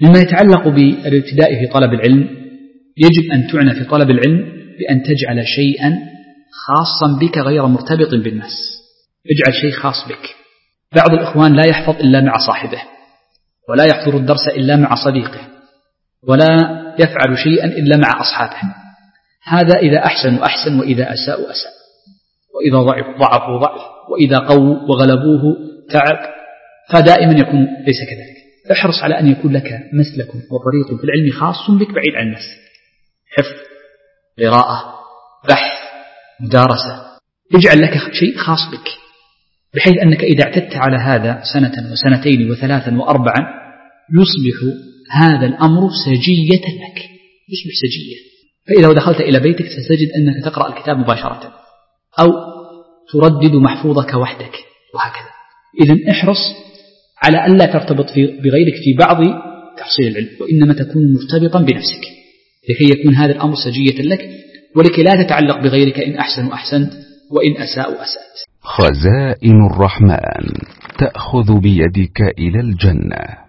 مما يتعلق بالابتداء في طلب العلم، يجب أن تعنى في طلب العلم بأن تجعل شيئا خاصا بك غير مرتبط بالناس. اجعل شيء خاص بك. بعض الإخوان لا يحفظ إلا مع صاحبه، ولا يحضر الدرس إلا مع صديقه، ولا يفعل شيئا إلا مع أصحابه. هذا إذا أحسن أحسن، وإذا أساء أساء، وإذا ضعفوا ضعف، وإذا قووا وغلبوه تعب. فدائما يكون ليس كذلك. احرص على أن يكون لك مسلك وطريق في العلم خاص بك بعيد عن الناس. حفظ، قراءة، بحث، مدارسة. اجعل لك شيء خاص بك، بحيث أنك إذا اعتدت على هذا سنة وسنتين وثلاثا وأربعا يصبح هذا الأمر سجية لك، يصبح سجية. فإذا دخلت إلى بيتك ستجد أنك تقرأ الكتاب مباشرة، أو تردد محفوظك وحدك، وهكذا. إذن احرص على أن لا ترتبط بغيرك في بعض تحصيل العلم، وإنما تكون مرتبطا بنفسك، لكي يكون هذا الأمر سجية لك، ولكي لا تتعلق بغيرك. إن أحسن أحسنت، وإن أساء أسأت. خزائن الرحمن تأخذ بيدك إلى الجنة.